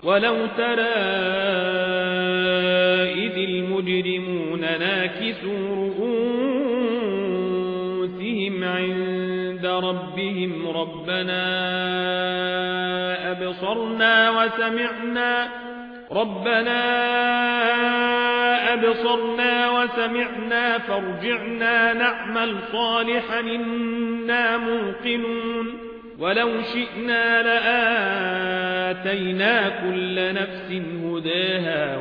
ولو ترى إذ المجرمون ناكسوا رؤوسهم عند ربهم ربنا أبصرنا وسمعنا فارجعنا نعمل صالحا إنا موقنون ولو شئنا لآتينا كل نفس هداها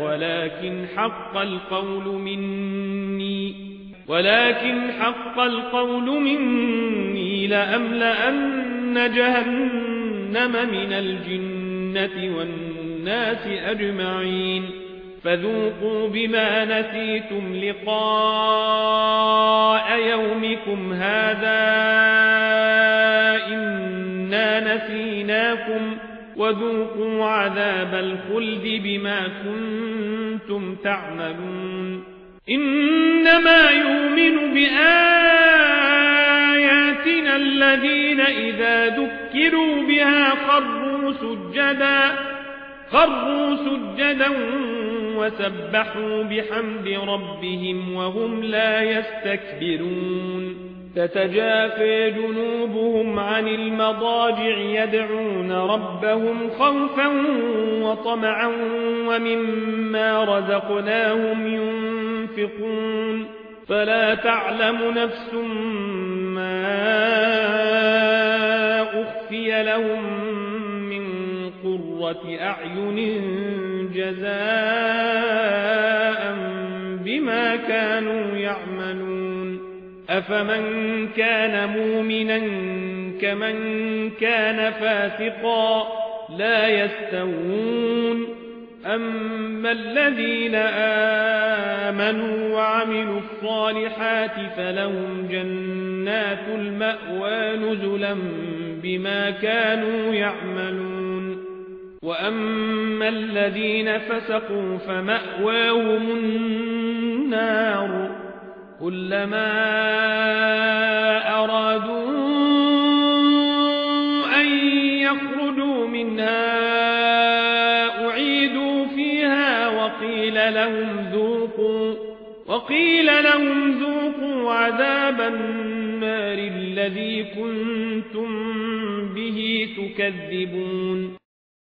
ولكن حق القول مني لأملأن جهنم من الجنة والناس أجمعين فذوقوا بما نسيتم لقاء يومكم هذا إنا نسيناكم وذوقوا عذاب الخلد بما كنتم تعملون إنما يؤمن بآياتنا الذين إذا ذكروا بها خروا سجدا وسبحوا بحمد ربهم وهم لا يستكبرون تتجافى جنوبهم عن المضاجع يدعون ربهم خوفا وطمعا ومما رزقناهم ينفقون فلا تعلم نفس ما أخفي لهم من قرة أعين جزاء بما كانوا يعملون أفمن كان مؤمنا كمن كان فاسقا لا يستوون أما الذين آمنوا وعملوا الصالحات فلهم جنات المأوى نزلا بما كانوا يعملون وأما الذين فسقوا فمأواهم النار كلما أرادوا أن يخرجوا منها أعيدوا فيها وقيل لهم ذوقوا عذاب النار الذي كنتم به تكذبون